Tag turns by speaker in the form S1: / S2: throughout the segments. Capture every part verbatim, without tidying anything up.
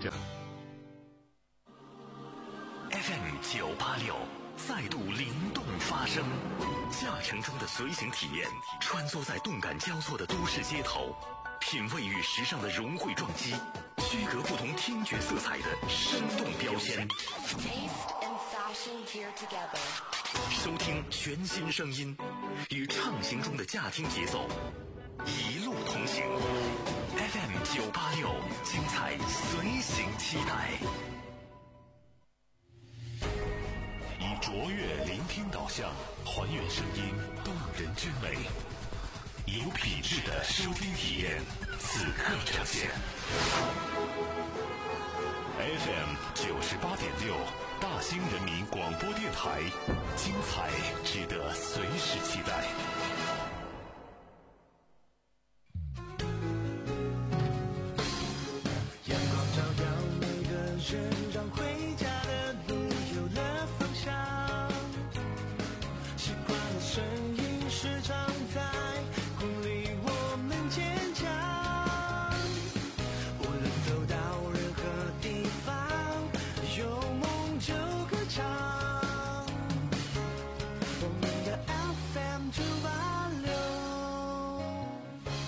S1: 这
S2: F M 九八六再度灵动发声，驾乘中的随行体验，穿梭在动感交错的都市街头，品味与时尚的融汇撞击，区隔不同听觉色彩的生动标签。收听全新声音，与畅行中的驾听节奏一路同行。F M 九八六，精彩随行期待。以卓越聆听导向，还原声音动人之美，有品质的收听体验，此刻呈现。F M 九十八点六，大兴人民广播电台，精彩值得随时期待。
S3: 阳光照耀每个人，让回家的路有了方向。习惯的声音时常在鼓励我们坚强。无论走到任何地方，有梦就歌唱。我们的 F M 九八六。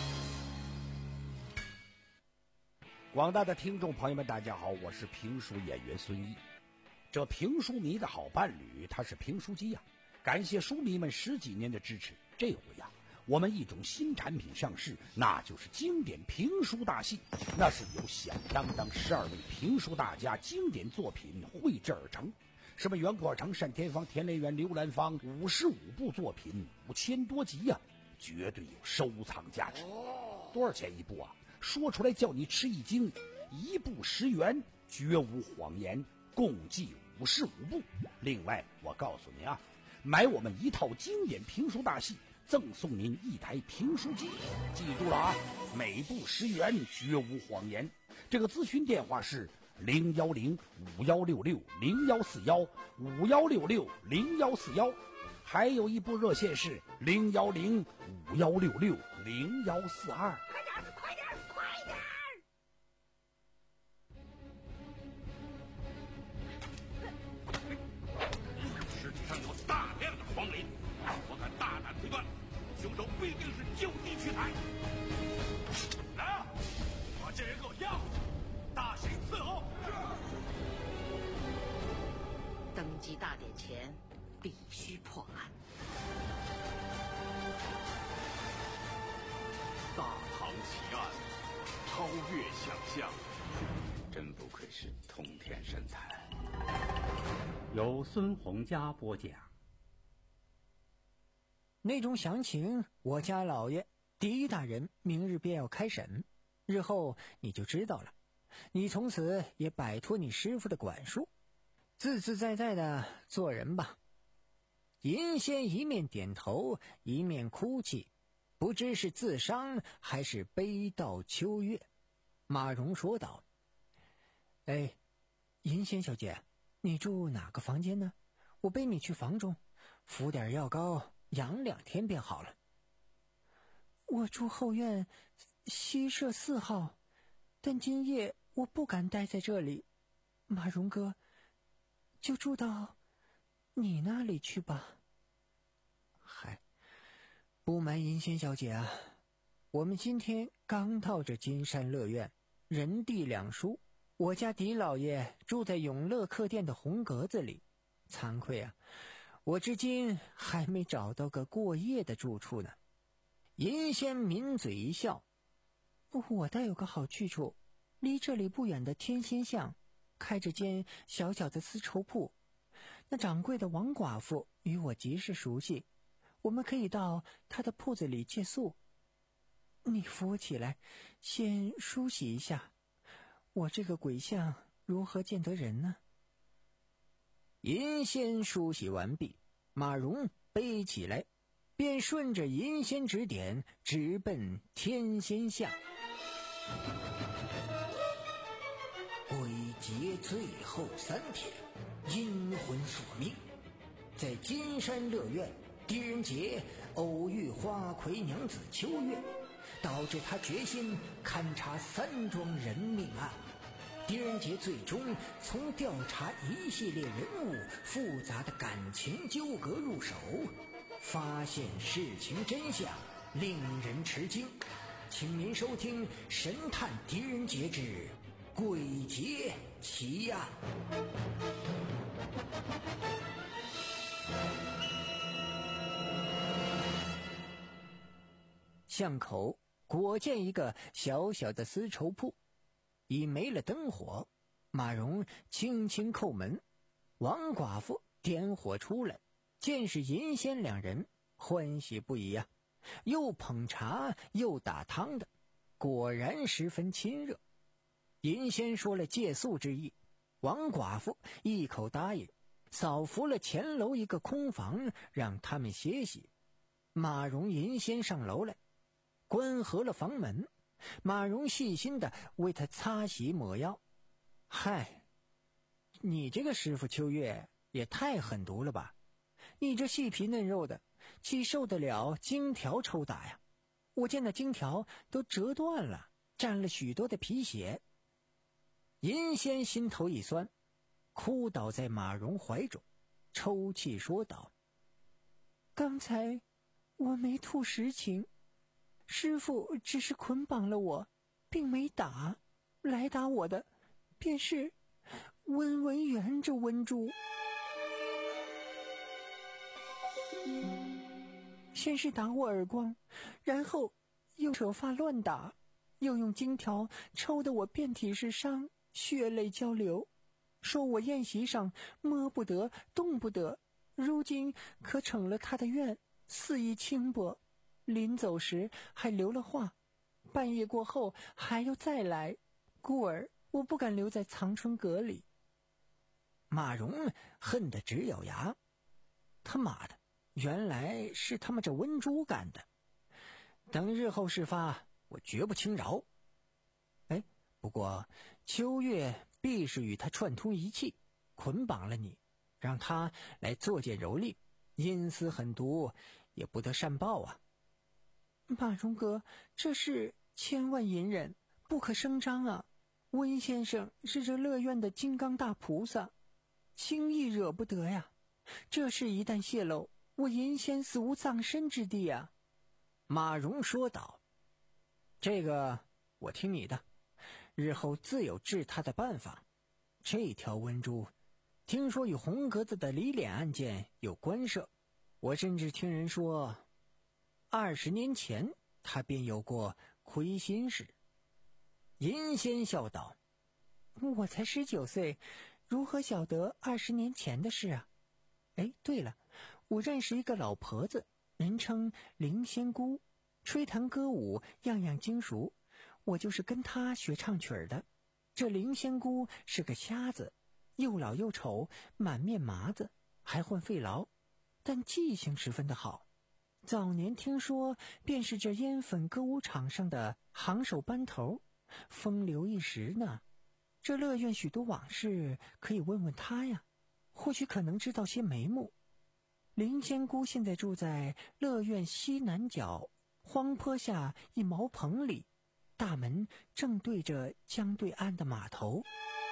S4: 广大的听众朋友们，大家好，我是评书演员孙毅。这评书迷的好伴侣，他是评书机呀、啊。感谢书迷们十几年的支持，这回呀、啊，我们一种新产品上市，那就是经典评书大戏。那是由响当当十二位评书大家经典作品绘制而成，什么袁国成、单田芳、田连元、刘兰芳，五十五部作品，五千多集呀、啊，绝对有收藏价值。多少钱一部啊？说出来叫你吃一惊，一部十元，绝无谎言，共计五十五部。另外，我告诉你啊，买我们一套经典评书大戏，赠送您一台评书机。记住了啊，每部十元，绝无谎言。这个咨询电话是零幺零五幺六六零幺四幺五幺六六零幺四幺，还有一部热线是零幺零五幺六六零幺四二。
S5: 快点，快点，快点！
S1: 尸体上有大量的黄磷，我敢大胆推断，凶手必定是就地取材。来啊，把这人给我押回去，大刑伺候。
S6: 登基大典前必须破案。
S1: 大唐奇案，超越想象，
S7: 真不愧是通天神探。
S8: 由孙洪佳播讲。
S9: 那种详情，我家老爷狄大人明日便要开审，日后你就知道了。你从此也摆脱你师傅的管束，自自在在的做人吧。银仙一面点头，一面哭泣，不知是自伤还是悲悼秋月。马蓉说道：哎，银仙小姐，你住哪个房间呢？我背你去房中，服点药膏，养两天便好了。我住后院西舍四号，但今夜我不敢待在这里。马蓉哥，就住到你那里去吧。嗨，不瞒银仙小姐啊，我们今天刚到这金山乐苑，人地两疏，我家狄老爷住在永乐客店的红格子里，惭愧啊，我至今还没找到个过夜的住处呢。银仙抿嘴一笑，我倒有个好去处，离这里不远的天心巷开着间小小的丝绸铺，那掌柜的王寡妇与我极是熟悉，我们可以到她的铺子里借宿。你扶我起来，先梳洗一下，我这个鬼相如何见得人呢？银仙梳洗完毕，马蓉背起来，便顺着银仙指点直奔天仙巷。鬼节最后三天，阴魂索命，在金山乐苑，狄仁杰偶遇花魁娘子秋月，导致他决心勘察三桩人命案。 狄仁杰最终从调查一系列人物复杂的感情纠葛入手，发现事情真相，令人吃惊。请您收听《神探狄仁杰之鬼节奇案》。巷口果见一个小小的丝绸铺，已没了灯火。马蓉轻轻叩门，王寡妇点火出来，见是银仙两人，欢喜不已啊，又捧茶又打汤的，果然十分亲热。银仙说了借宿之意，王寡妇一口答应，扫服了前楼一个空房，让他们歇息。马蓉银仙上楼来，关合了房门，马蓉细心地为他擦洗抹药。嗨，你这个师傅秋月也太狠毒了吧，你这细皮嫩肉的，岂受得了荆条抽打呀？我见那荆条都折断了，沾了许多的皮血。银仙心头一酸，哭倒在马蓉怀中，抽泣说道：刚才我没吐实情，师傅只是捆绑了我，并没打，来打我的便是温文元这温珠。先是打我耳光，然后又扯发乱打，又用荆条抽得我遍体是伤，血泪交流，说我宴席上摸不得动不得，如今可逞了他的怨，肆意轻薄，临走时还留了话，半夜过后还要再来，故而我不敢留在藏春阁里。马蓉恨得直咬牙，他妈的，原来是他们这温珠干的，等日后事发，我绝不轻饶。哎，不过秋月必是与他串通一气，捆绑了你，让他来作践蹂躏，阴私狠毒，也不得善报啊。马蓉哥，这事千万隐忍，不可声张啊。温先生是这乐院的金刚大菩萨，轻易惹不得呀。这事一旦泄露，我银仙死无葬身之地啊。马蓉说道：这个我听你的，日后自有治他的办法。这条温珠听说与红格子的李脸案件有关涉，我甚至听人说二十年前他便有过亏心事。银仙笑道：我才十九岁，如何晓得二十年前的事啊？哎，对了，我认识一个老婆子，人称灵仙姑，吹弹歌舞样样精熟，我就是跟她学唱曲儿的。这灵仙姑是个瞎子，又老又丑，满面麻子，还患肺痨，但记性十分的好。早年听说便是这烟粉歌舞场上的行首班头，风流一时呢。这乐院许多往事可以问问他呀，或许可能知道些眉目。灵仙姑现在住在乐院西南角荒坡下一茅棚里，大门正对着江对岸的码头。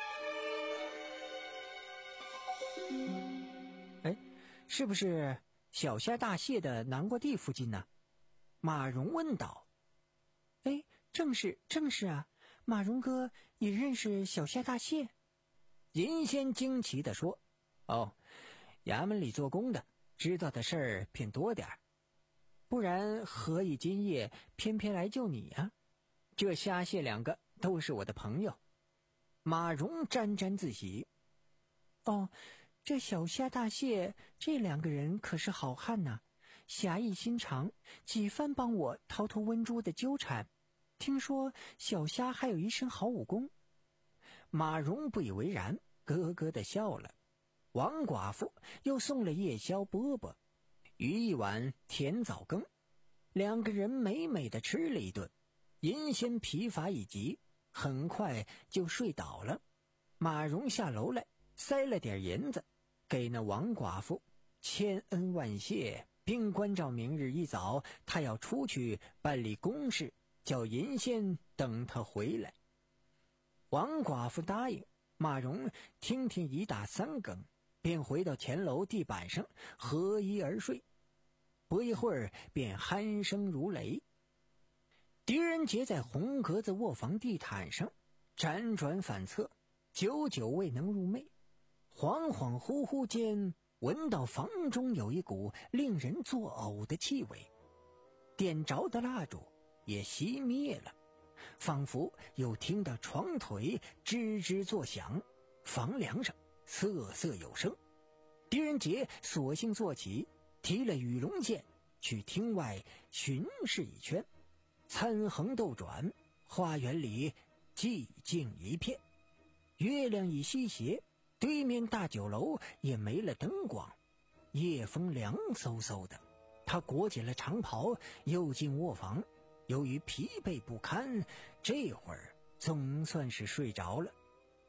S9: 哎，是不是小虾大蟹的南瓜地附近呢？马蓉问道。哎，正是正是啊，马蓉哥也认识小虾大蟹？银仙惊奇地说：哦，衙门里做工的，知道的事儿偏多点儿，不然何以今夜偏偏来救你啊？这虾蟹两个都是我的朋友。马蓉沾沾自喜。哦，这小虾大蟹这两个人可是好汉呐、啊，侠义心肠，几番帮我逃脱温珠的纠缠。听说小虾还有一身好武功。马蓉不以为然，咯咯地笑了。王寡妇又送了夜宵饽饽，与一碗甜枣羹，两个人美美地吃了一顿。银仙疲乏已极，很快就睡倒了。马蓉下楼来，塞了点银子给那王寡妇，千恩万谢，并关照明日一早他要出去办理公事，叫银仙等他回来。 王寡妇答应，马蓉听听一打三更，便回到前楼地板上合衣而睡。不一会儿便鼾声如雷。狄仁杰在红格子卧房地毯上辗转反侧，久久未能入寐。恍恍惚惚间，闻到房中有一股令人作呕的气味，点着的蜡烛也熄灭了，仿佛又听到床腿吱吱作响，房梁上瑟瑟有声。狄仁杰索性坐起，提了羽龙剑去厅外巡视一圈。参横斗转，花园里寂静一片，月亮已西斜，对面大酒楼也没了灯光，夜风凉飕飕的。他裹紧了长袍，又进卧房。由于疲惫不堪，这会儿总算是睡着了。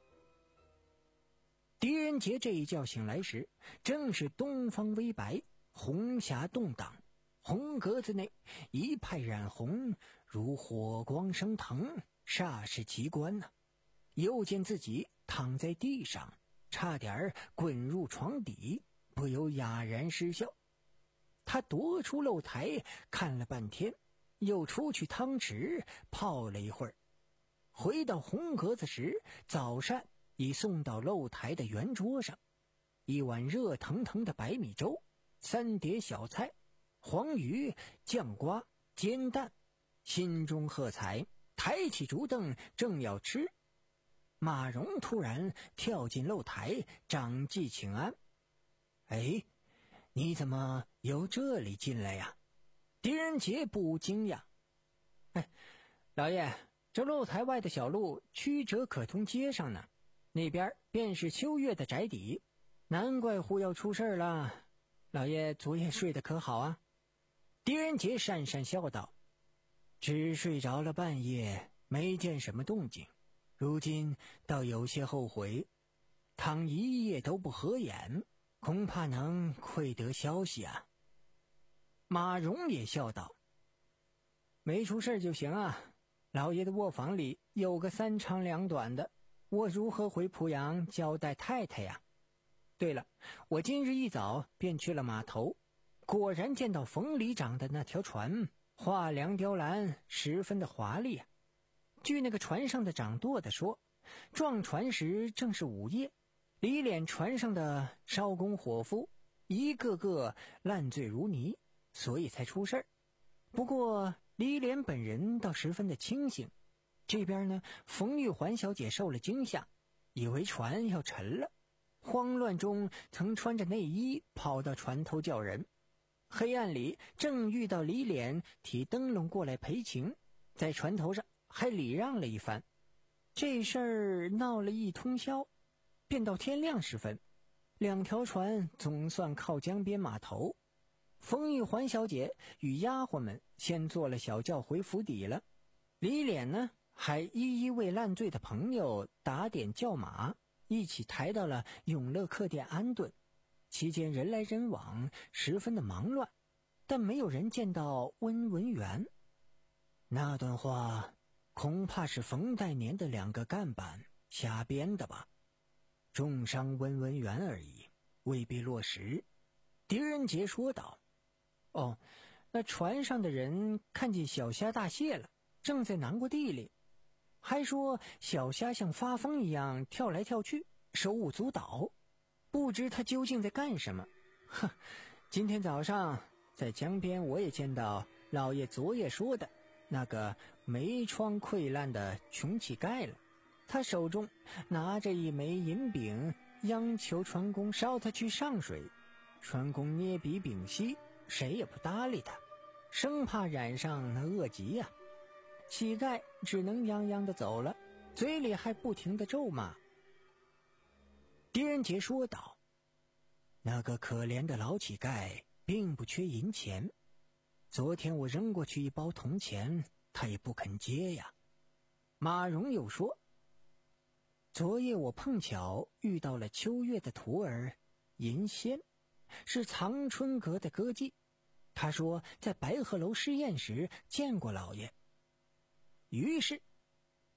S9: 狄仁杰这一觉醒来时，正是东方微白，红霞动荡，红格子内一派染红，如火光升腾，煞是奇观呢、啊。又见自己躺在地上，差点滚入床底，不由哑然失笑。他踱出露台看了半天，又出去汤池泡了一会儿。回到红格子时，早膳已送到露台的圆桌上，一碗热腾腾的白米粥，三碟小菜，黄鱼、酱瓜、煎蛋，心中喝彩，抬起竹凳正要吃，马蓉突然跳进露台，长记请安。哎，你怎么由这里进来呀？狄仁杰不惊讶。哎，老爷，这露台外的小路曲折可通街上呢，那边便是秋月的宅邸，难怪乎要出事了。老爷昨夜睡得可好啊？狄仁杰讪讪笑道：只睡着了半夜，没见什么动静，如今倒有些后悔，倘一夜都不合眼，恐怕能窥得消息啊。马蓉也笑道：没出事就行啊，老爷的卧房里有个三长两短的，我如何回濮阳交代太太呀？对了，我今日一早便去了码头，果然见到冯里长的那条船，画梁雕栏，十分的华丽啊。据那个船上的掌舵的说，撞船时正是午夜，李脸船上的艄公伙夫一个个烂醉如泥，所以才出事儿。不过李脸本人倒十分的清醒。这边呢，冯玉环小姐受了惊吓，以为船要沉了，慌乱中曾穿着内衣跑到船头叫人。黑暗里正遇到李脸提灯笼过来陪情，在船头上还礼让了一番。这事儿闹了一通宵，便到天亮时分，两条船总算靠江边码头。冯玉环小姐与丫鬟们先坐了小轿回府邸了。李脸呢，还一一为烂醉的朋友打点叫马，一起抬到了永乐客店安顿。期间人来人往，十分的忙乱，但没有人见到温文元。那段话恐怕是冯代年的两个干板瞎编的吧，重伤温文元而已，未必落实。狄仁杰说道：哦，那船上的人看见小虾大蟹了，正在南瓜地里，还说小虾像发疯一样跳来跳去，手舞足蹈，不知他究竟在干什么。哼，今天早上在江边我也见到老爷昨夜说的那个没疮溃烂的穷乞丐了，他手中拿着一枚银饼，央求船工捎他去上水。船工捏鼻屏息，谁也不搭理他，生怕染上那恶疾呀、啊。乞丐只能泱泱的走了，嘴里还不停的咒骂。狄仁杰说道：那个可怜的老乞丐并不缺银钱，昨天我扔过去一包铜钱，他也不肯接呀。马蓉又说：昨夜我碰巧遇到了秋月的徒儿银仙，是藏春阁的歌妓，他说在白鹤楼试验时见过老爷。于是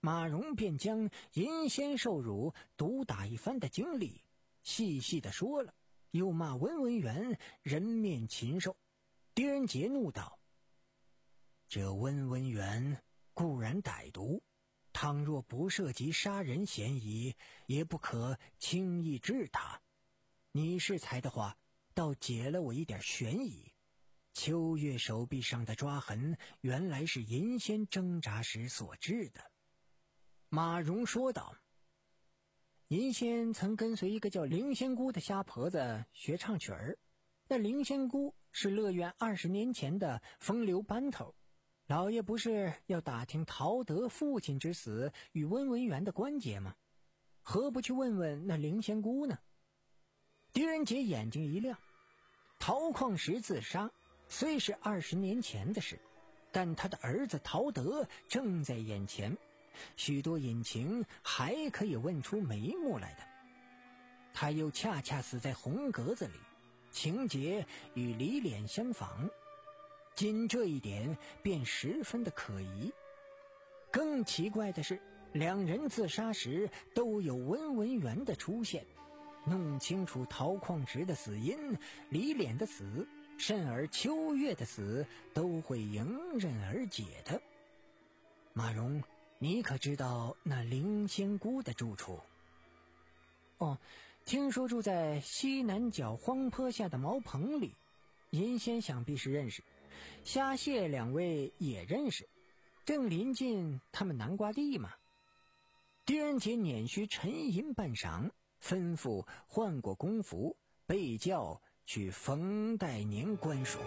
S9: 马蓉便将银仙受辱毒打一番的经历细细的说了，又骂文文元人面禽兽。狄仁杰怒道：这温文元固然歹毒，倘若不涉及杀人嫌疑，也不可轻易治他。你是才的话，倒解了我一点悬疑。秋月手臂上的抓痕，原来是银仙挣扎时所致的。马蓉说道：银仙曾跟随一个叫灵仙姑的瞎婆子学唱曲儿，那灵仙姑是乐院二十年前的风流班头。老爷不是要打听陶德父亲之死与温文元的关节吗？何不去问问那灵仙姑呢？狄仁杰眼睛一亮，陶矿石自杀虽是二十年前的事，但他的儿子陶德正在眼前，许多隐情还可以问出眉目来的。他又恰恰死在红格子里，情节与李脸相仿，仅这一点便十分的可疑。更奇怪的是，两人自杀时都有温文元的出现。弄清楚陶矿石的死因、李脸的死，甚而秋月的死，都会迎刃而解的。马蓉，你可知道那灵仙姑的住处？哦，听说住在西南角荒坡下的茅棚里。银仙想必是认识，虾蟹两位也认识，正临近他们南瓜地嘛。狄仁杰捻须沉吟半晌，吩咐换过公服，被叫去冯代年官署。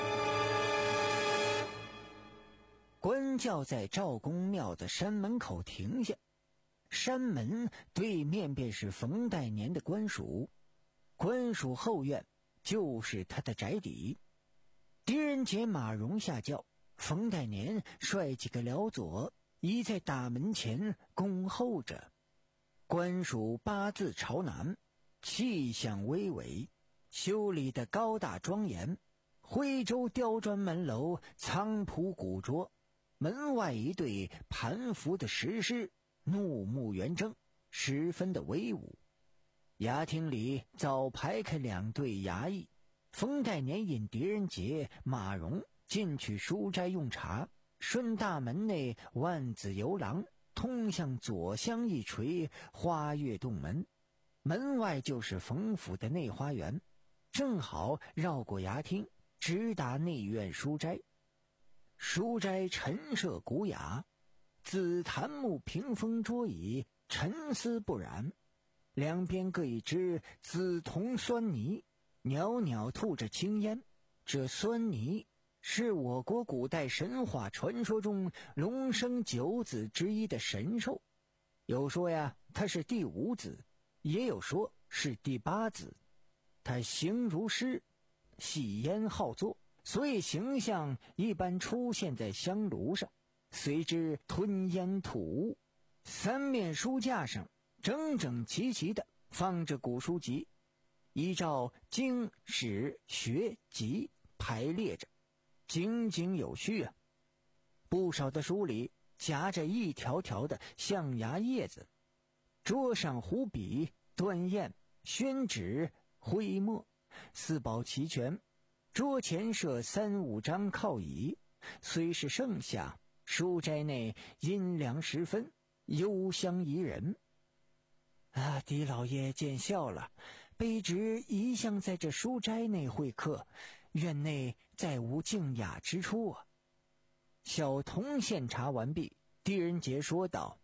S9: 官轿在赵公庙的山门口停下，山门对面便是冯代年的官署，官署后院就是他的宅邸。狄仁杰马蓉下轿，冯代年率几个辽佐已在大门前恭候着。官署八字朝南，气象巍巍，修理的高大庄严，徽州雕砖门楼苍朴古拙，门外一对盘伏的石狮，怒目圆睁，十分的威武。衙厅里早排开两队衙役，冯代年引狄仁杰、马蓉进去书斋用茶，顺大门内万子游廊通向左厢一垂花月洞门，门外就是冯府的内花园，正好绕过衙厅，直达内院书斋。书斋陈设古雅，紫檀木屏风桌椅，沉丝不染，两边各一只紫铜酸泥，袅袅吐着青烟。这酸泥是我国古代神话传说中龙生九子之一的神兽，有说呀它是第五子，也有说是第八子。它形如狮，喜烟好坐，所以形象一般出现在香炉上，随之吞烟吐雾。三面书架上整整齐齐地放着古书籍，依照经史学籍排列着，井井有序啊。不少的书里夹着一条条的象牙叶子，桌上湖笔、端砚、宣纸、徽墨，四宝齐全。桌前设三五张靠椅，虽是盛夏，书斋内阴凉十分，幽香宜人。啊，狄老爷见笑了，卑职一向在这书斋内会客，院内再无静雅之处啊。小童献茶完毕，狄仁杰说道：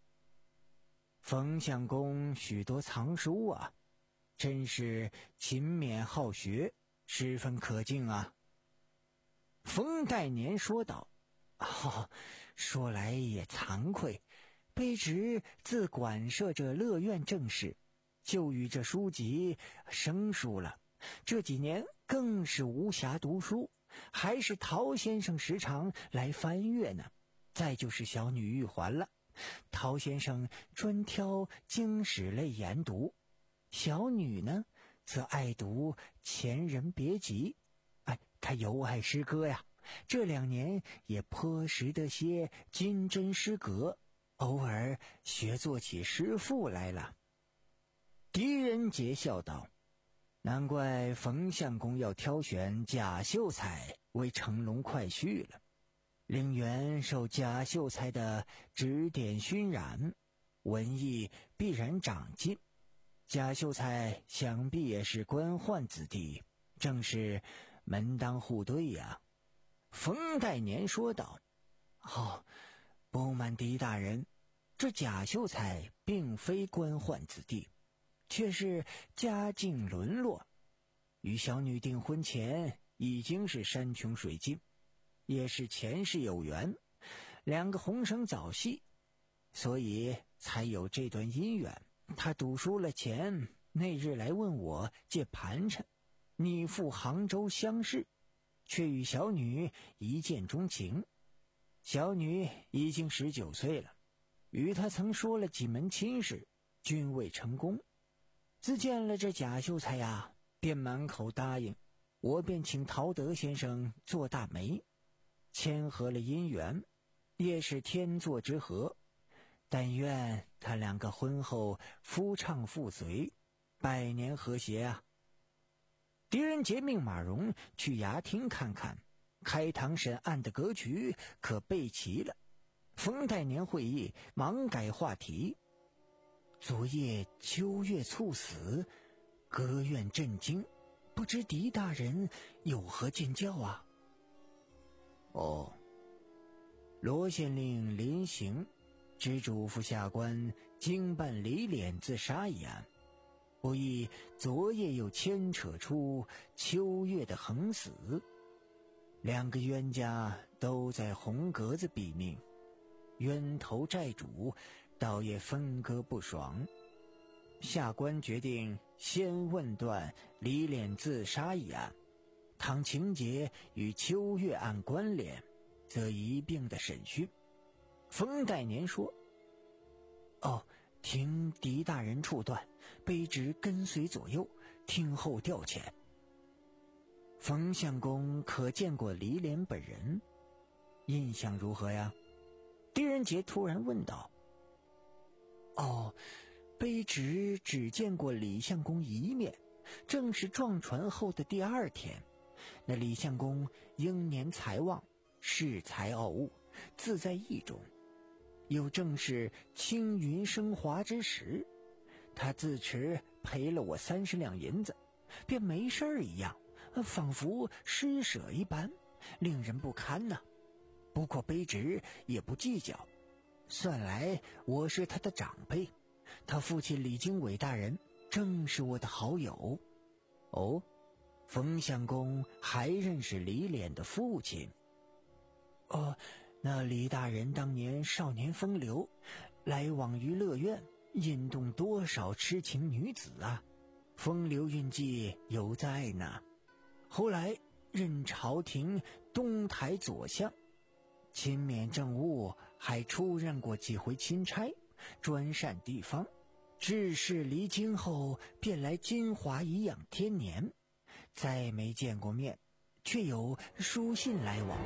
S9: 冯相公许多藏书啊，真是勤勉好学，十分可敬啊。冯代年说道：哦，说来也惭愧，卑职自管设这乐院正事，就与这书籍生疏了，这几年更是无暇读书，还是陶先生时常来翻阅呢。再就是小女玉环了，陶先生专挑经史类研读，小女呢则爱读前人别集。哎，她尤爱诗歌呀，这两年也颇识得些金针诗阁， 偶尔学做起师傅来了。狄仁杰笑道：难怪冯相公要挑选贾秀才为乘龙快婿了。陵园受贾秀才的指点熏染，文艺必然长进。贾秀才想必也是官宦子弟，正是门当户对呀。冯代年说道：哦，不瞒狄大人，这贾秀才并非官宦子弟，却是家境沦落，与小女订婚前已经是山穷水尽，也是前世有缘，两个红绳早系，所以才有这段姻缘。他赌输了钱，那日来问我借盘缠，你赴杭州相识，却与小女一见钟情。小女已经十九岁了，与他曾说了几门亲事，均未成功。自见了这贾秀才呀，便满口答应，我便请陶德先生做大媒，签合了姻缘，也是天作之合。但愿他两个婚后夫唱妇随，百年和谐啊！狄仁杰命马蓉去衙厅看看，开堂审案的格局可备齐了。冯代年会议忙改话题：昨夜秋月猝死，阁院震惊，不知狄大人有何见教啊？哦，罗县令临行只嘱咐下官经办李脸自杀一案，不意昨夜又牵扯出秋月的横死，两个冤家都在红格子毙命，冤头债主倒也分割不爽。下官决定先问断李脸自杀一案，倘情节与秋月案关联，则一并的审讯。冯代年说：哦，听狄大人处断，卑职跟随左右，听候调遣。冯相公可见过李脸本人？印象如何呀？狄仁杰突然问道。哦，卑职只见过李相公一面，正是撞船后的第二天。那李相公英年才旺，恃才傲物，自在意中，又正是青云升华之时，他自持赔了我三十两银子，便没事儿一样，仿佛施舍一般，令人不堪呐、啊。不过卑职也不计较，算来我是他的长辈，他父亲李经纬大人正是我的好友。哦，冯相公还认识李脸的父亲？哦，那李大人当年少年风流，来往于乐院，引动多少痴情女子啊，风流韵迹犹在呢。后来任朝廷东台左相，钦免政务，还出任过几回钦差，专擅地方。致仕离京后，便来金华颐养天年，再没见过面，却有书信来往。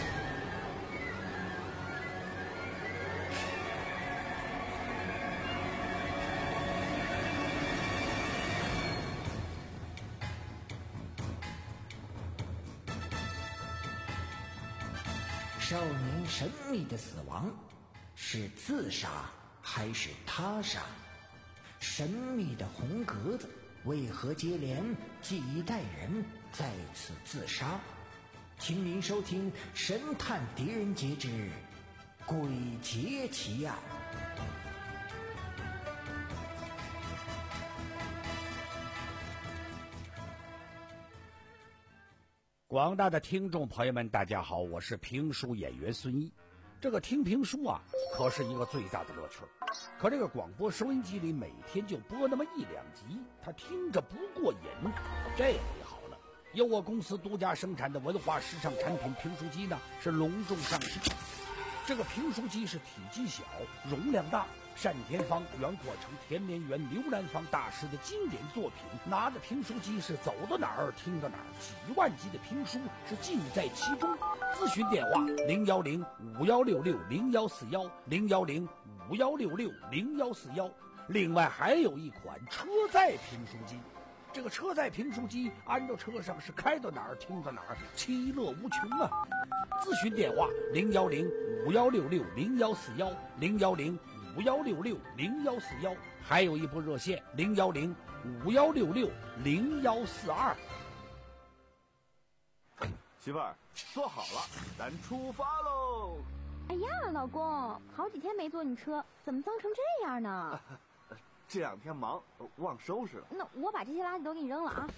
S9: 少年神秘的死亡，是自杀还是他杀？神秘的红格子为何接连几代人在此自杀？请您收听《神探狄仁杰之鬼节奇案》。
S4: 广大的听众朋友们，大家好，我是评书演员孙一。这个听评书啊，可是一个最大的乐趣。可这个广播收音机里每天就播那么一两集，他听着不过瘾。这回好了，由我公司独家生产的文化时尚产品评书机呢，是隆重上市。这个评书机是体积小，容量大，单田芳、袁阔成、田连元、刘兰芳大师的经典作品，拿着评书机是走到哪儿听到哪儿，几万集的评书是尽在其中。咨询电话：零幺零五幺六六零幺四幺零幺零五五幺六六零幺四幺。另外还有一款车载评书机，这个车载评书机按照车上是开到哪儿听到哪儿，其乐无穷啊！咨询电话零幺零五幺六六零幺四幺零幺零五幺六六零幺四幺，还有一部热线零幺零五幺六六零幺四二。
S10: 媳妇儿，坐好了，咱出发喽！
S5: 哎呀，老公，好几天没坐你车，怎么脏成这样呢？
S10: 这两天忙，忘收拾了。
S5: 那我把这些垃圾都给你扔了啊！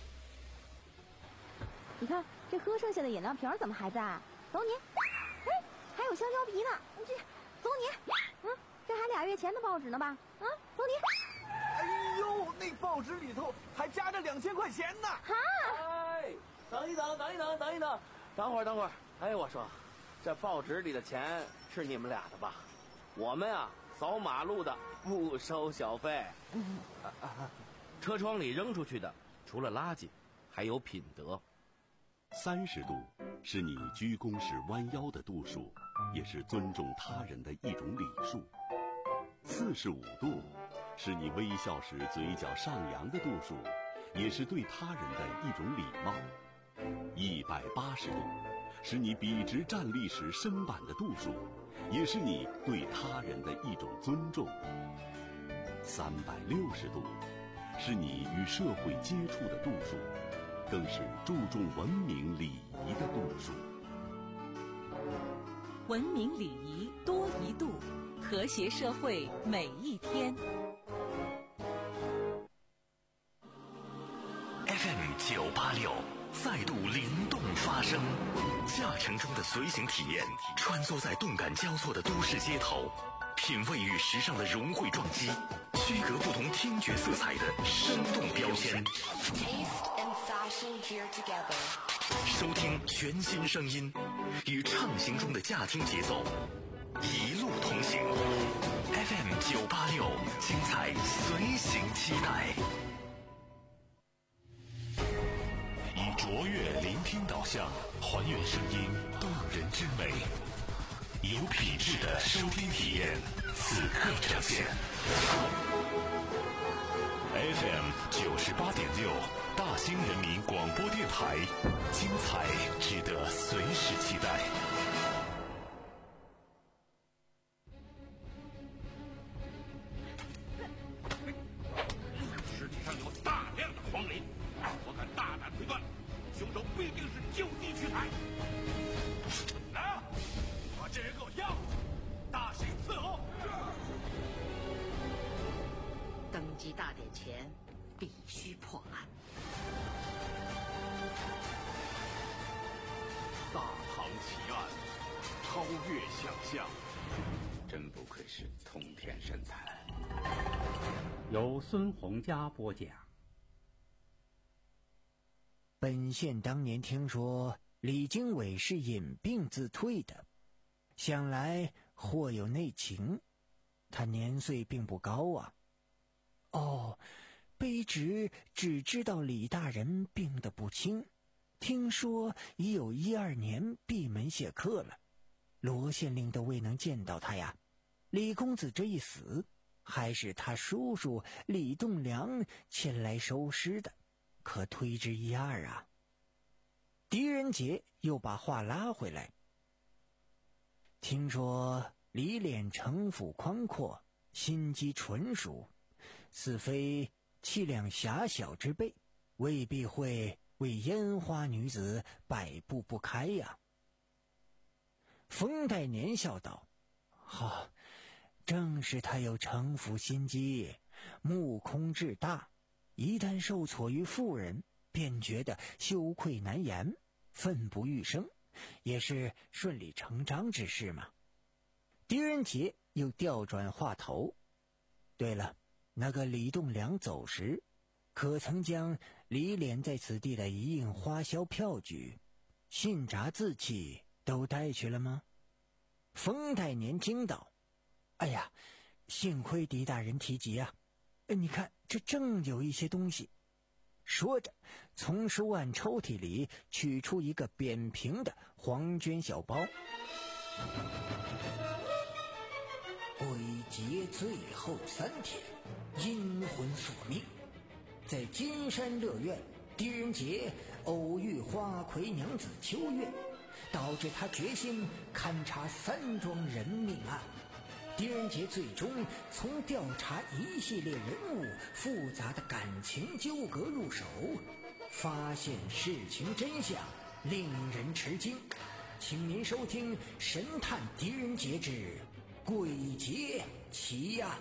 S5: 你看这喝剩下的饮料瓶怎么还在？走你！哎，还有香蕉皮呢，这走你！嗯，这还俩月前的报纸呢吧？啊，走你！
S10: 哎呦，那报纸里头还夹着两千块钱呢！
S5: 哈！
S11: 哎，等一等，等一等，等一等，等会儿，等会儿。哎，我说，这报纸里的钱是你们俩的吧？我们啊，扫马路的不收小费。嗯啊啊、车窗里扔出去的，除了垃圾，还有品德。
S2: 三十度是你鞠躬时弯腰的度数，也是尊重他人的一种礼数。四十五度是你微笑时嘴角上扬的度数，也是对他人的一种礼貌。一百八十度是你笔直站立时身板的度数，也是你对他人的一种尊重。三百六十度是你与社会接触的度数，更是注重文明礼仪的度数。
S12: 文明礼仪多一度，和谐社会每一天。
S2: F M 九八六再度灵动发声，驾乘中的随行体验，穿梭在动感交错的都市街头，品味与时尚的融汇撞击，区隔不同听觉色彩的生动标签。收听全新声音，与畅行中的驾听节奏，一路同行。F M 九八六，精彩随行期待。以卓越聆听导向，还原声音动人之美，有品质的收听体验，此刻呈现。F M 九十八点六，大兴人民广播电台，精彩值得随时期待。
S1: 尸体上有大量的黄磷，我敢大胆推断，凶手必定是就地取材。来啊，把这人给我押回去，大刑伺候。
S6: 登基大典前必须破案。
S7: 大唐奇案，超越想象，真不愧是通天神探。
S8: 由孙洪佳播讲。
S9: 本县当年听说李经纬是隐病自退的，想来或有内情。他年岁并不高啊。哦，卑职只知道李大人病得不轻，听说已有一二年闭门谢客了，罗县令都未能见到他呀。李公子这一死，还是他叔叔李栋梁前来收尸的，可推之一二啊。狄仁杰又把话拉回来，听说李脸城府宽阔，心机纯熟，似非气量狭小之辈，未必会为烟花女子摆布不开呀。冯代年笑道：好、哦，正是他有城府心机，目空志大，一旦受挫于妇人，便觉得羞愧难言，奋不欲生，也是顺理成章之事嘛。狄仁杰又调转话头，对了，那个李栋梁走时，可曾将李脸在此地的一应花销票据、信札字契都带去了吗？冯代年惊道：哎呀，幸亏狄大人提及啊，你看这正有一些东西。说着，从书案抽屉里取出一个扁平的黄绢小包。回劫最后三天，阴魂索命。在金山乐苑，狄仁杰偶遇花魁娘子秋月，导致他决心勘察三桩人命案。狄仁杰最终从调查一系列人物复杂的感情纠葛入手，发现事情真相，令人吃惊。请您收听《神探狄仁杰之鬼劫奇案》。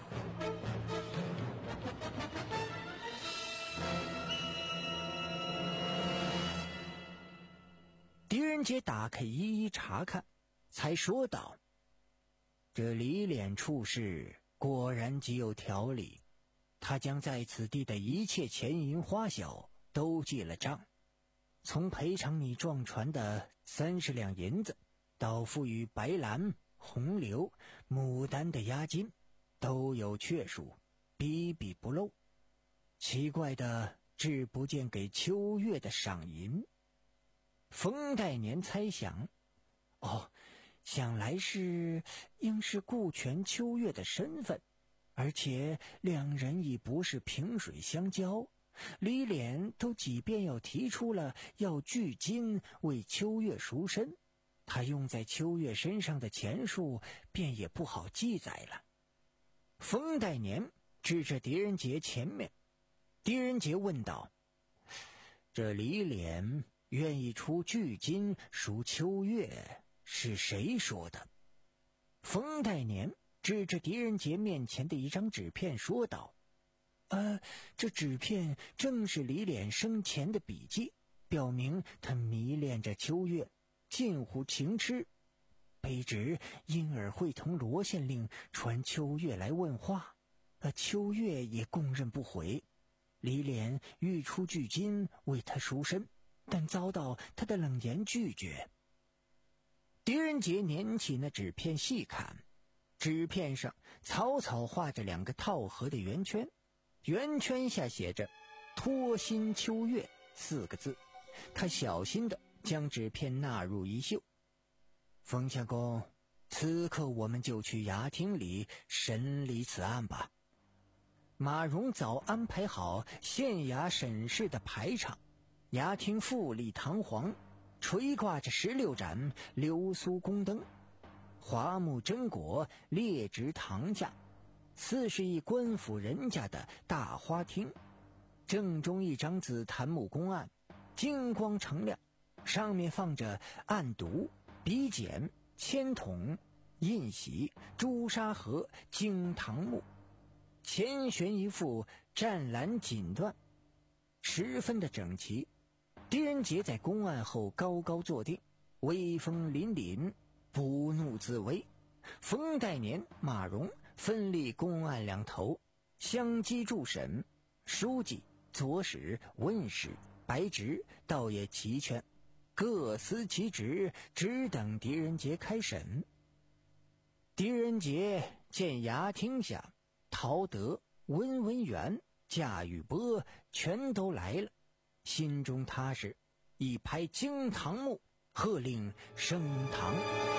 S9: 狄仁杰打开一一查看，才说道：这李脸处事果然极有条理，他将在此地的一切钱银花销都记了账，从赔偿你撞船的三十两银子，到付予白兰、红柳、牡丹的押金，都有确数，笔笔不漏。奇怪的只不见给秋月的赏银。冯代年猜想，哦，想来是应是顾全秋月的身份，而且两人已不是萍水相交，李脸都即便要提出了要巨金为秋月赎身，他用在秋月身上的钱数便也不好记载了。冯代年指着狄仁杰前面，狄仁杰问道：这李脸愿意出巨金赎秋月，是谁说的？冯代年指着狄仁杰面前的一张纸片说道：呃，这纸片正是李脸生前的笔记，表明他迷恋着秋月，近乎情痴。卑职因而会同罗县令传秋月来问话，而秋月也供认不讳。李脸欲出巨金为他赎身，但遭到他的冷言拒绝。狄仁杰捻起那纸片细看，纸片上草草画着两个套合的圆圈，圆圈下写着托心秋月四个字。他小心地将纸片纳入衣袖。冯相公，此刻我们就去衙厅里审理此案吧。马荣早安排好县衙审视的排场，衙厅富丽堂皇，垂挂着十六盏流苏宫灯，华木榛果列直堂下，似是一官府人家的大花厅。正中一张紫檀木公案，金光澄亮，上面放着案牍、笔简、铅筒、印玺、朱砂盒、惊堂木，前悬一副湛蓝锦缎，十分的整齐。狄仁杰在公案后高高坐定，威风凛凛，不怒自威。冯代年、马荣分立公案两头，相机助审，书记、左史、文史、白直倒也齐全，各司其职，只等狄仁杰开审。狄仁杰见衙厅下陶德、温文远、贾雨波全都来了，心中踏实，一拍惊堂木，喝令升堂。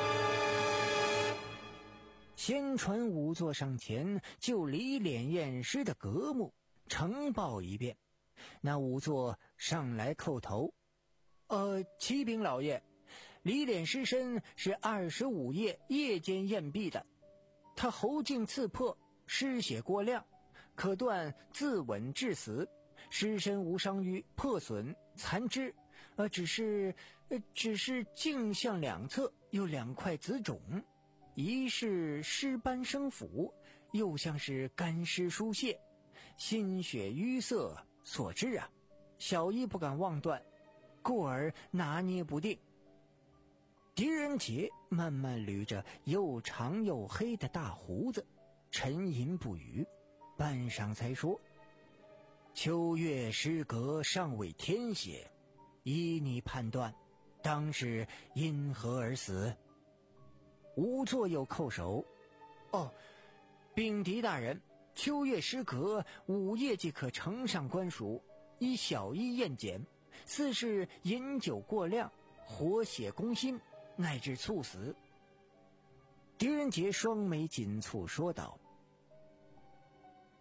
S9: 先传仵作上前就李脸验尸的格目呈报一遍。那仵作上来叩头：呃，启禀老爷，李脸尸身是二十五夜夜间验毙的，他喉颈刺破，失血过量，可断自刎致死，尸身无伤于破损残肢，呃，只是呃，只是颈项两侧有两块紫肿，一是尸斑生腐，又像是干尸疏泄，心血淤塞所致啊，小医不敢妄断，故而拿捏不定。狄仁杰慢慢捋着又长又黑的大胡子，沉吟不语，半晌才说：秋月失格尚未天血，依你判断，当是因何而死？仵作又叩首：哦，禀狄大人，秋月失格，午夜即可呈上官署，依小医验检，似是饮酒过量，活血攻心，乃至猝死。狄仁杰双眉紧蹙说道：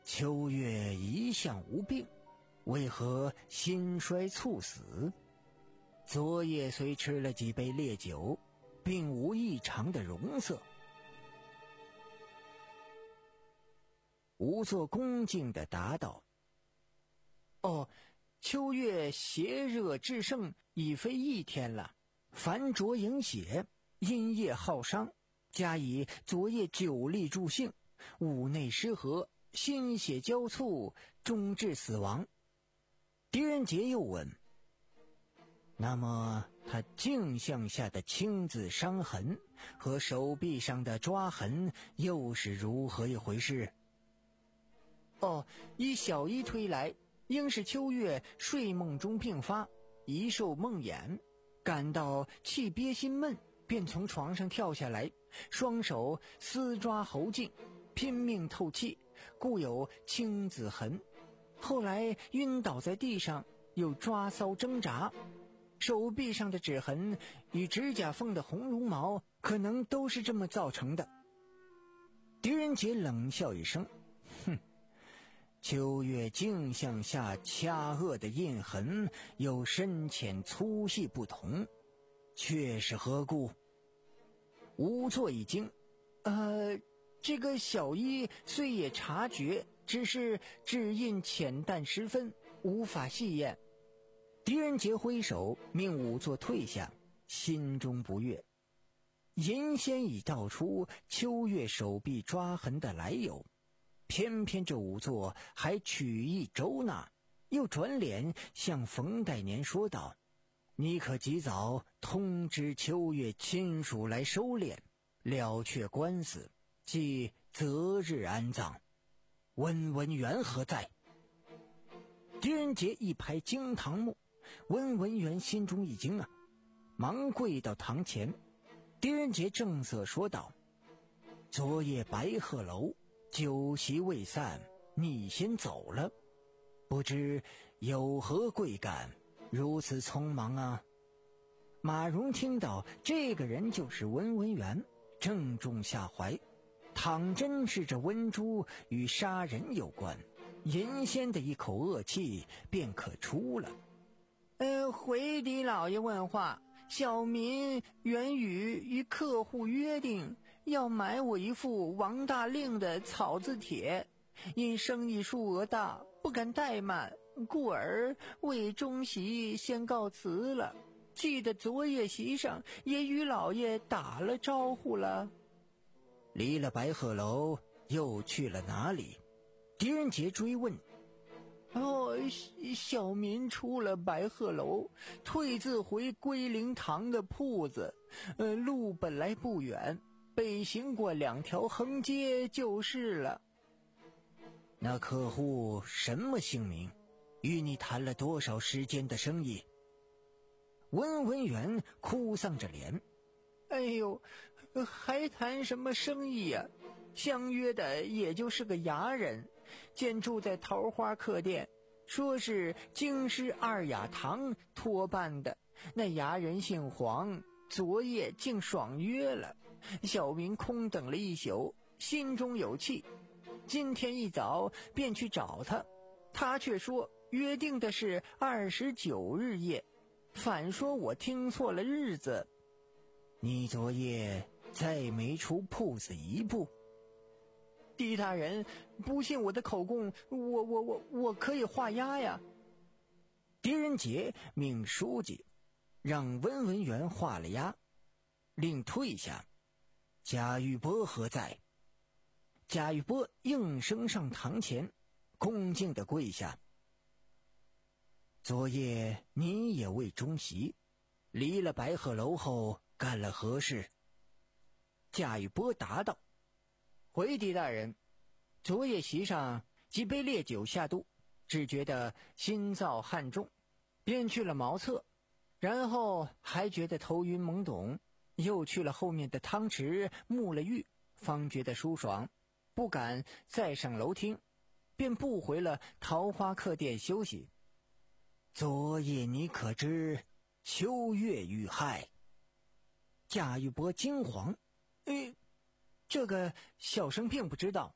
S9: 秋月一向无病，为何心衰猝死？昨夜虽吃了几杯烈酒，并无异常的容色。仵作恭敬地答道：哦，秋月邪热之盛，已非一天了，烦浊营血，阴夜耗伤，加以昨夜酒力助兴，五内失和，心血交瘁，终致死亡。狄仁杰又问：那么他颈项下的青紫伤痕和手臂上的抓痕又是如何一回事？哦，依小医推来，应是秋月睡梦中病发，一受梦魇，感到气憋心闷，便从床上跳下来，双手撕抓喉颈，拼命透气，故有青紫痕。后来晕倒在地上，又抓搔挣扎，手臂上的指痕与指甲缝的红绒毛可能都是这么造成的。狄仁杰冷笑一声：哼，秋月颈项下掐扼的印痕有深浅粗细不同，却是何故？仵作一惊：呃，这个小医虽也察觉，只是指印浅淡十分，无法细验。狄仁杰挥手命仵作退下，心中不悦。银仙已道出秋月手臂抓痕的来由，偏偏这仵作还曲意周纳，又转脸向冯代年说道：你可及早通知秋月亲属来收敛，了却官司，即择日安葬。温文元何在？狄仁杰一拍惊堂木，温文元心中一惊啊，忙跪到堂前。狄仁杰正色说道：昨夜白鹤楼酒席未散，你先走了，不知有何贵干，如此匆忙啊？马荣听到这个人就是温文元，正中下怀，倘真是这温珠与杀人有关，银仙的一口恶气便可出了。呃，回狄老爷问话，小民原与与客户约定，要买我一副王大令的草字帖，因生意数额大，不敢怠慢，故而为中席先告辞了。记得昨夜席上也与老爷打了招呼了。离了白鹤楼，又去了哪里？狄仁杰追问。哦，小民出了白鹤楼，退自回归灵堂的铺子。呃，路本来不远，北行过两条横街就是了。那客户什么姓名？与你谈了多少时间的生意？温文元哭丧着脸：哎呦，还谈什么生意呀、啊？相约的也就是个牙人，见住在桃花客店，说是京师二雅堂托办的。那牙人姓黄，昨夜竟爽约了，小民空等了一宿，心中有气。今天一早便去找他，他却说约定的是二十九日夜，反说我听错了日子。你昨夜再没出铺子一步？狄大人，不信我的口供，我我我我可以画押呀。狄仁杰命书记让温文元画了押，令退下。贾玉波何在？贾玉波应声上堂前，恭敬地跪下。昨夜你也未中席，离了白鹤楼后干了何事？贾玉波答道：回狄大人，昨夜席上几杯烈酒下肚，只觉得心燥汗重，便去了茅厕，然后还觉得头晕懵懂，又去了后面的汤池沐了浴，方觉得舒爽，不敢再上楼厅，便步回了桃花客店休息。昨夜你可知秋月遇害？贾玉波惊惶：哎，这个小生并不知道。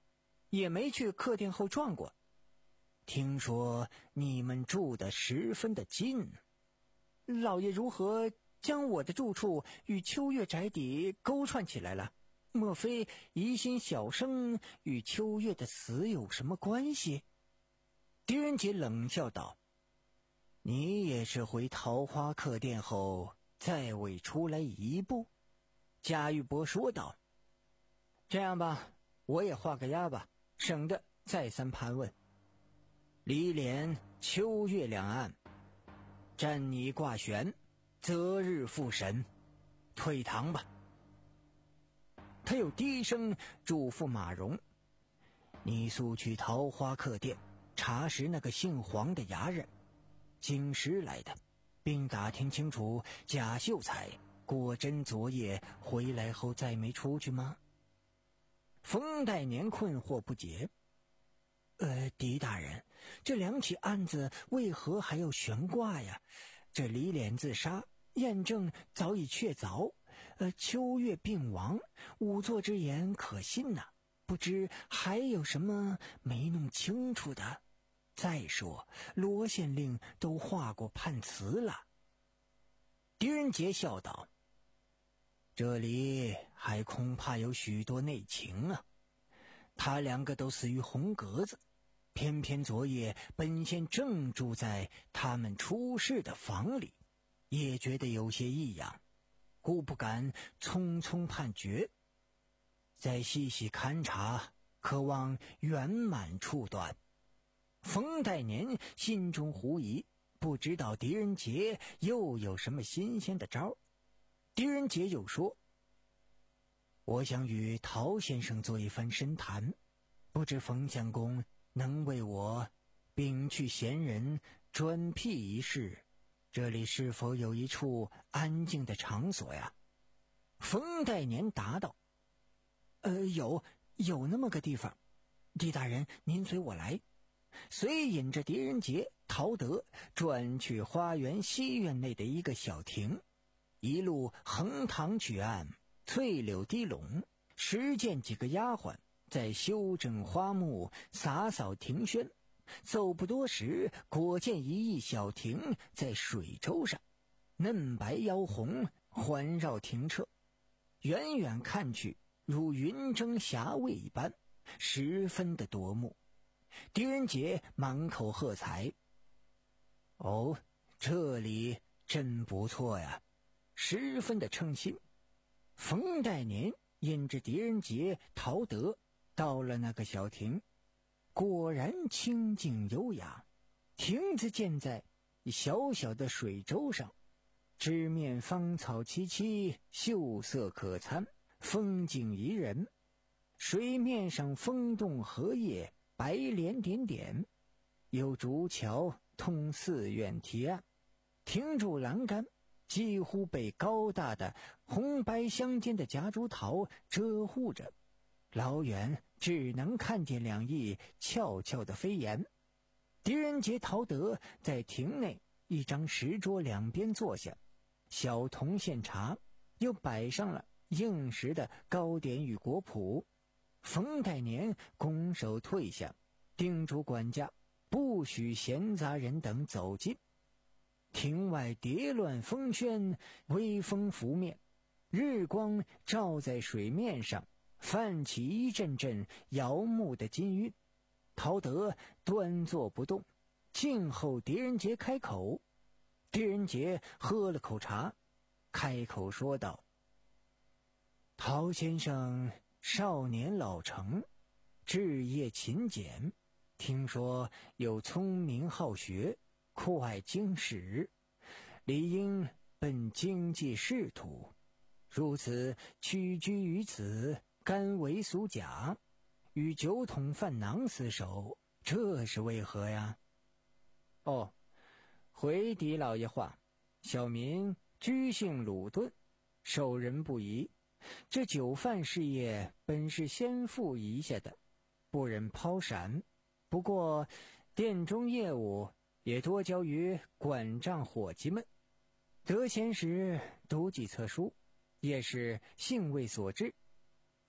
S9: 也没去客店后转过。听说你们住得十分的近，老爷如何将我的住处与秋月宅邸勾串起来了？莫非疑心小生与秋月的死有什么关系？狄仁杰冷笑道：你也是回桃花客店后再未出来一步？贾玉伯说道：这样吧，我也画个押吧，省得再三盘问。李莲、秋月两案，暂拟挂悬，择日复审，退堂吧。他又低声嘱咐马蓉：你速去桃花客店查实那个姓黄的衙人，京师来的，并打听清楚贾秀才果真昨夜回来后再没出去吗？冯代年困惑不解：呃，狄大人，这两起案子为何还要悬挂呀？这李脸自杀，验证早已确凿，呃，秋月病亡，仵作之言可信呐、啊，不知还有什么没弄清楚的？再说罗县令都画过判词了。狄仁杰笑道：这里还恐怕有许多内情啊。他两个都死于红格子，偏偏昨夜本县正住在他们出事的房里，也觉得有些异样，故不敢匆匆判决，再细细勘察，可望圆满处断。冯代年心中狐疑，不知道狄仁杰又有什么新鲜的招。狄仁杰又说：我想与陶先生做一番深谈，不知冯相公能为我摒去闲人，专辟一事，这里是否有一处安静的场所呀？冯代年答道：呃，有有那么个地方，狄大人您随我来。遂引着狄仁杰、陶德转去花园西院内的一个小亭，一路横塘取岸，翠柳低拢，时见几个丫鬟在修整花木，洒扫庭轩。走不多时，果见一翼小亭在水舟上，嫩白腰红，环绕庭侧，远远看去如云蒸霞蔚一般，十分的夺目。狄仁杰满口喝彩：哦，这里真不错呀，十分的称心。冯代年引着狄仁杰、陶德到了那个小亭，果然清静优雅。亭子建在小小的水舟上，枝面芳草萋萋，秀色可餐，风景宜人。水面上风动荷叶，白莲点点，有竹桥通寺院堤岸，亭柱栏杆几乎被高大的红白相间的夹竹桃遮护着，老远只能看见两翼翘翘的飞檐。狄仁杰、陶德在亭内一张石桌两边坐下，小童献茶，又摆上了应时的糕点与果脯。冯代年拱手退下，叮嘱管家不许闲杂人等走近。亭外蝶乱风喧，微风拂面，日光照在水面上，泛起一阵阵摇目的金晕。陶德端坐不动，静候狄仁杰开口。狄仁杰喝了口茶，开口说道：陶先生少年老成，志业勤俭，听说有聪明好学，酷爱经史，理应奔经济仕途，如此屈居于此，甘为俗甲，与酒桶饭囊厮守，这是为何呀？哦，回狄老爷话，小民居姓鲁顿，受人不疑。这酒饭事业本是先父遗下的，不忍抛闪，不过店中业务也多交于管账伙计们。得闲时读几册书，也是兴味所致。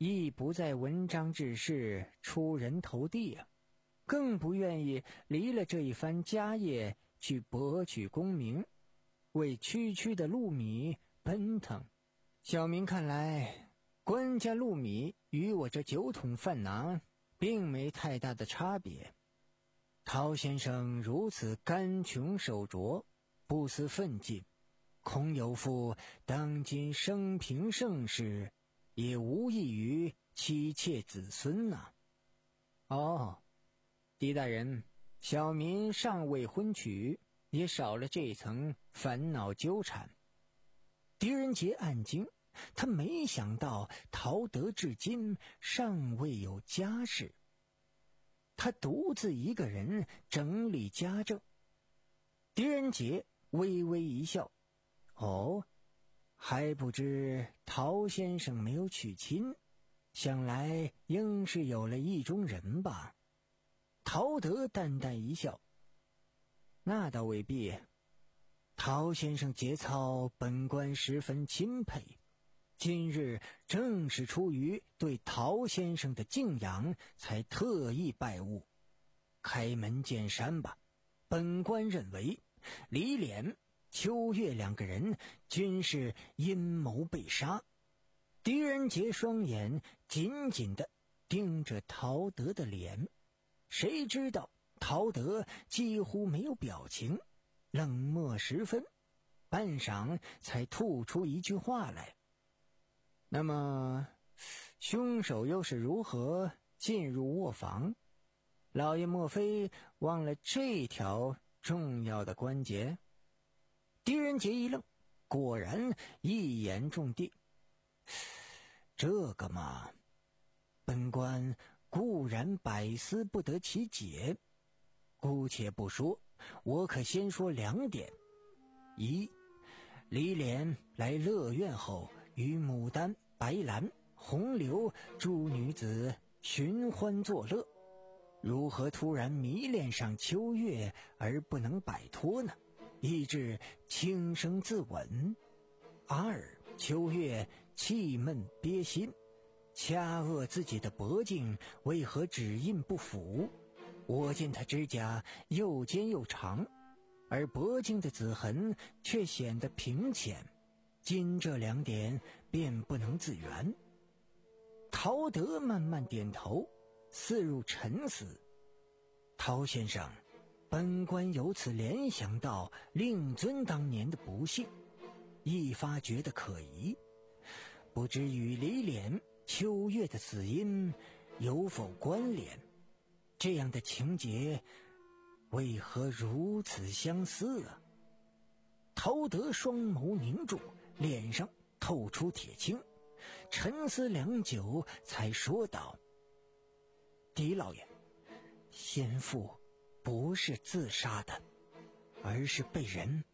S9: 亦不在文章志士出人头地啊，更不愿意离了这一番家业去博取功名，为区区的禄米奔腾。小明看来，官家禄米与我这九桶饭囊并没太大的差别。陶先生如此干穷守拙，不思奋进，恐有负当今生平盛世，也无益于妻妾子孙呐、啊。哦，狄大人，小民尚未婚娶，也少了这层烦恼纠缠。狄仁杰暗惊，他没想到陶德至今尚未有家室，他独自一个人整理家政。狄仁杰微微一笑，哦，还不知陶先生没有娶亲，想来应是有了意中人吧。陶德淡淡一笑，那倒未必，陶先生节操本官十分钦佩，今日正是出于对陶先生的敬仰，才特意拜谒。开门见山吧，本官认为李脸、秋月两个人均是阴谋被杀。狄仁杰双眼紧紧地盯着陶德的脸，谁知道陶德几乎没有表情，冷漠十分，半晌才吐出一句话来：那么凶手又是如何进入卧房？老爷莫非忘了这条重要的关节？狄仁杰一愣，果然一言中的。这个嘛，本官固然百思不得其解，姑且不说，我可先说两点。一，李脸来乐苑后，与牡丹、白兰、红柳诸女子寻欢作乐，如何突然迷恋上秋月而不能摆脱呢？以致轻生自刎。二，秋月气闷憋心，掐扼自己的脖颈为何指印不符？我见他指甲又尖又长，而脖颈的紫痕却显得平浅，今这两点便不能自圆。陶德慢慢点头，似入沉思。陶先生，本官由此联想到令尊当年的不幸，一发觉得可疑，不知与李脸、秋月的死因有否关联？这样的情节为何如此相似啊？陶德双眸凝住，脸上透出铁青，沉思良久，才说道：狄老爷，先父不是自杀的，而是被人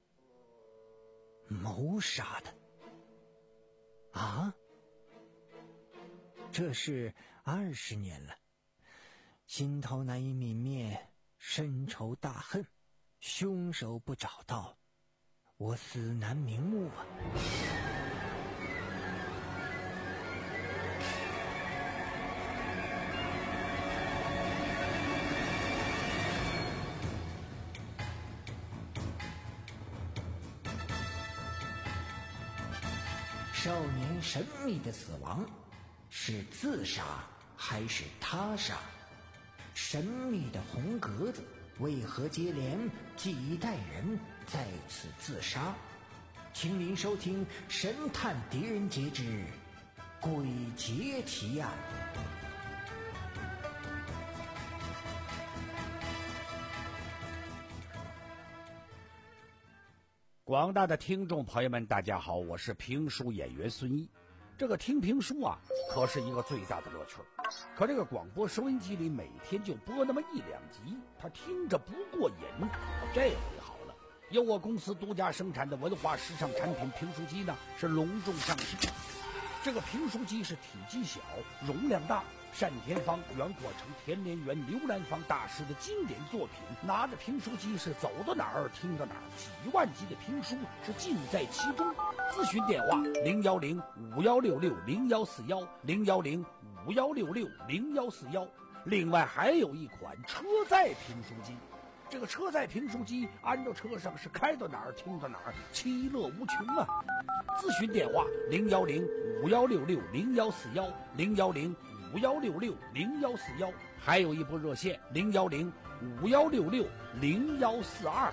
S9: 谋杀的。啊？这是二十年了，心头难以泯灭，深仇大恨，凶手不找到，我死难瞑目啊！少年神秘的死亡，是自杀还是他杀？神秘的红格子为何接连几代人在此自杀？请您收听《神探狄仁杰之鬼节奇案》。
S4: 广大的听众朋友们，大家好，我是评书演员孙一。这个听评书啊，可是一个最大的乐趣。可这个广播收音机里每天就播那么一两集，他听着不过瘾。这回好了，由我公司独家生产的文化时尚产品评书机呢，是隆重上市。这个评书机是体积小，容量大，单田芳、袁国成、田连元、刘兰芳大师的经典作品，拿着评书机是走到哪儿听到哪儿，几万集的评书是尽在其中。咨询电话：零幺零五幺六六零幺四幺，零幺零五幺六六零幺四幺。另外还有一款车载评书机，这个车载评书机安到车上是开到哪儿听到哪儿，其乐无穷啊！咨询电话零幺零五幺六六零幺四幺零幺零五幺六六零幺四幺，还有一部热线零幺零五幺六六零幺四二。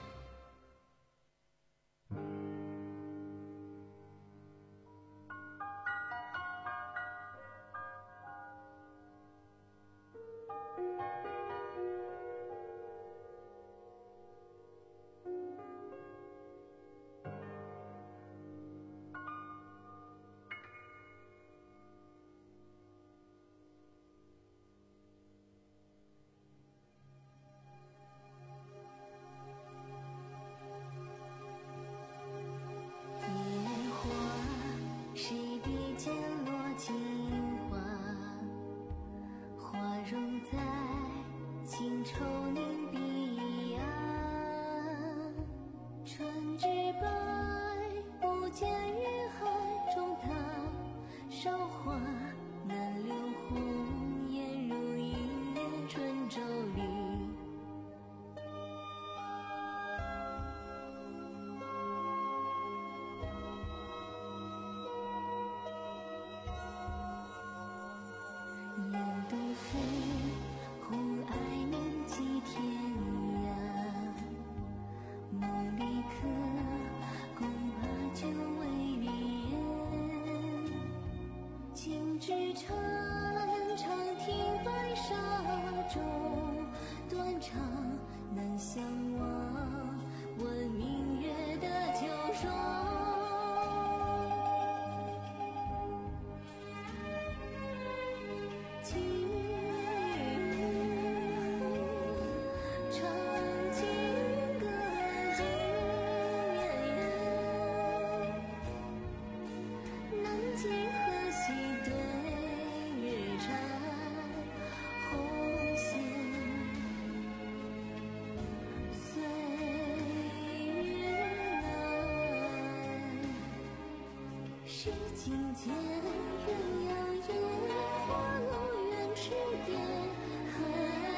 S13: 境间鸳鸯夜，花落远池蝶，寒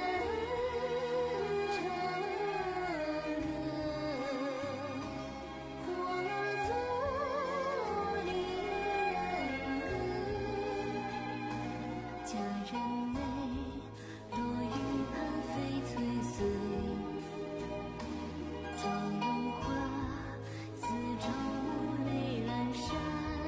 S13: 长歌。化作离人，佳人泪，落玉盘飞翠碎。朝荣华，似朝暮泪阑珊。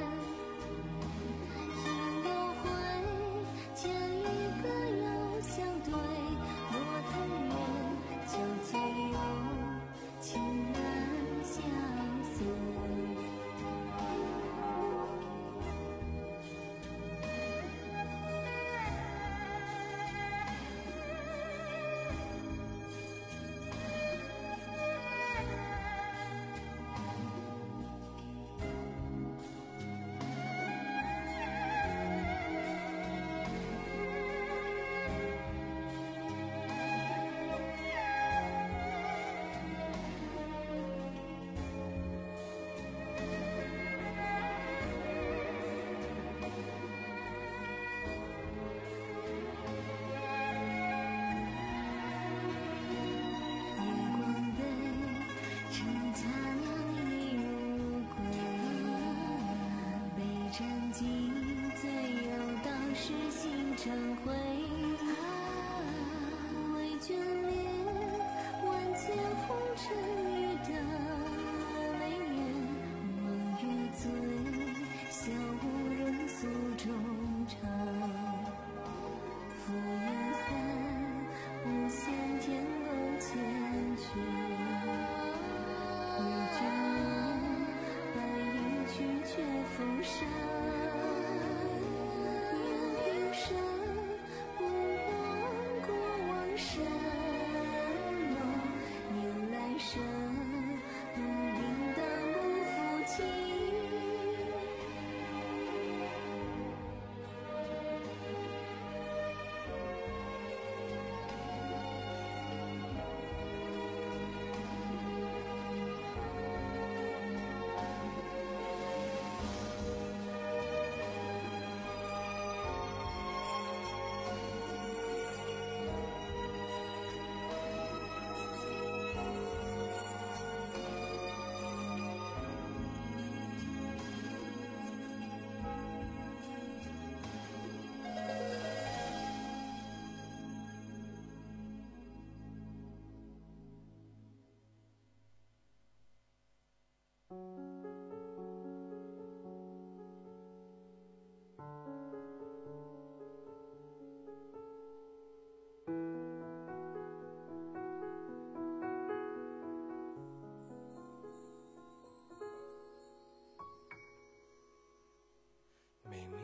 S13: 成灰啊，为眷恋，万千红尘雨的眉眼，望月醉，笑无人诉衷肠。浮云散，不羡天楼千阙。为眷恋，白衣去却风沙。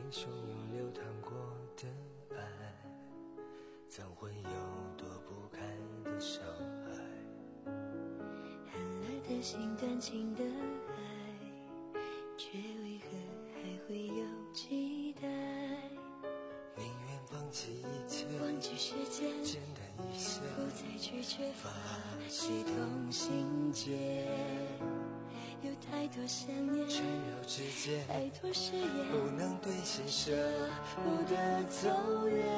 S3: 明汹涌流淌过的爱，怎会有躲不开的伤害？
S13: 寒冷的心，短情的爱，却为何还会有期待？
S3: 宁愿放弃一切，
S13: 忘记时间，
S3: 简单一些，
S13: 不再拒绝，发系统心结。有太多想念
S3: 缠绕之间，
S13: 太多誓言
S3: 不能兑现，舍不得走远。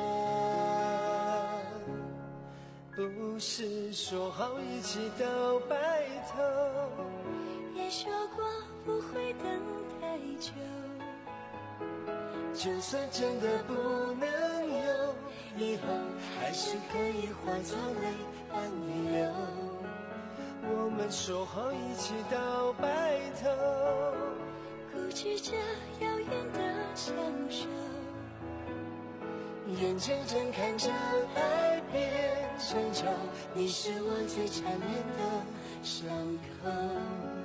S3: 不是说好一起到白头，
S13: 也说过不会等太久。
S3: 就算真的不能有，以后还是可以化作泪伴你流。我们说好一起到白头，
S13: 固执着遥远的相守，
S3: 眼睁睁看着爱变成仇，你是我最缠绵的伤口。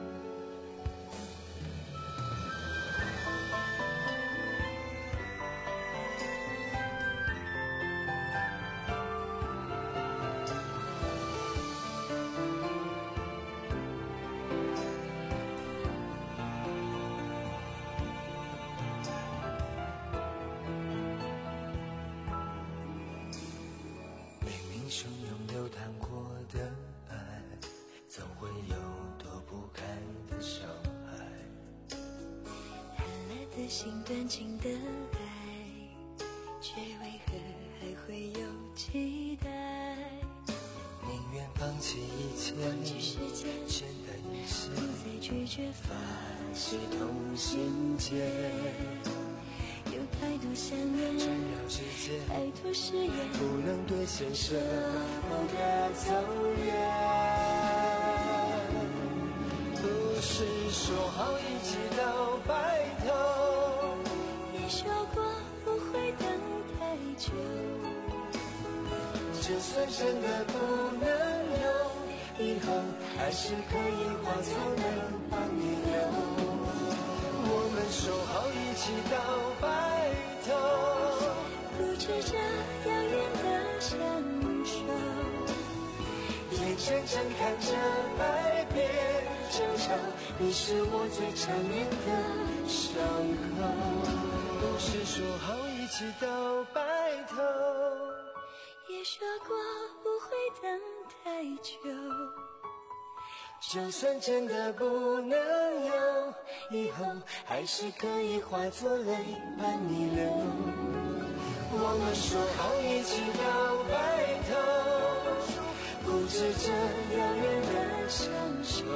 S3: 汹涌流淌过的爱，怎会有躲不开的伤害？
S13: 贪婪的心，短情的爱，却为何还会有期待？
S3: 宁愿放弃一切，
S13: 忘记时间，
S3: 简单一些，
S13: 不再拒绝，
S3: 发系统心结。
S13: 有太多想念，
S3: 缠绕之间，
S13: 太多誓言，
S3: 不能兑现，舍不得走远。不是说好一起到白头，
S13: 也说过不会等太久。
S3: 就算真的不能有，以后还是可以化作泪帮你流。我们说好一起到白头，
S13: 固执着遥远的相守，
S3: 眼睁睁看着爱变成仇，你是我最缠绵的伤口。不是说好一起到白头，
S13: 也说过不会等太久。
S3: 就算真的不能有，以后还是可以化作泪伴你流。我们说好一起到白头，固执着遥远的相守，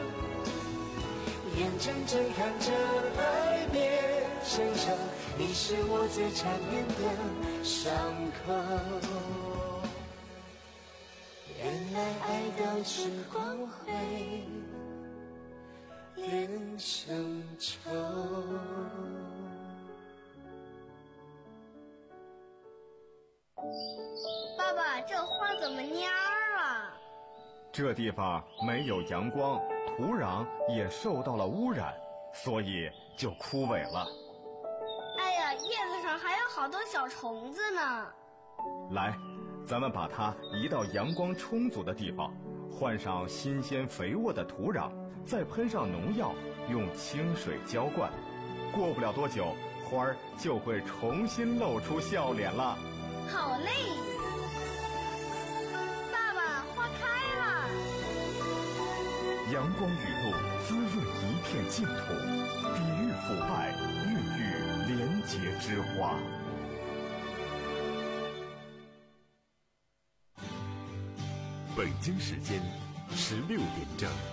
S3: 眼睁睁看着爱变成仇，你是我最缠绵的伤口。原来爱到时光会变成仇。
S14: 爸爸，这花怎么蔫儿了？
S15: 这地方没有阳光，土壤也受到了污染，所以就枯萎了。
S14: 哎呀，叶子上还有好多小虫子呢。
S15: 来，咱们把它移到阳光充足的地方，换上新鲜肥沃的土壤，再喷上农药，用清水浇灌。过不了多久，花儿就会重新露出笑脸了。
S14: 好嘞，爸爸，花开了。
S15: 阳光雨露滋润一片净土，抵御腐败，孕育廉洁之花。
S2: 北京时间十六点整。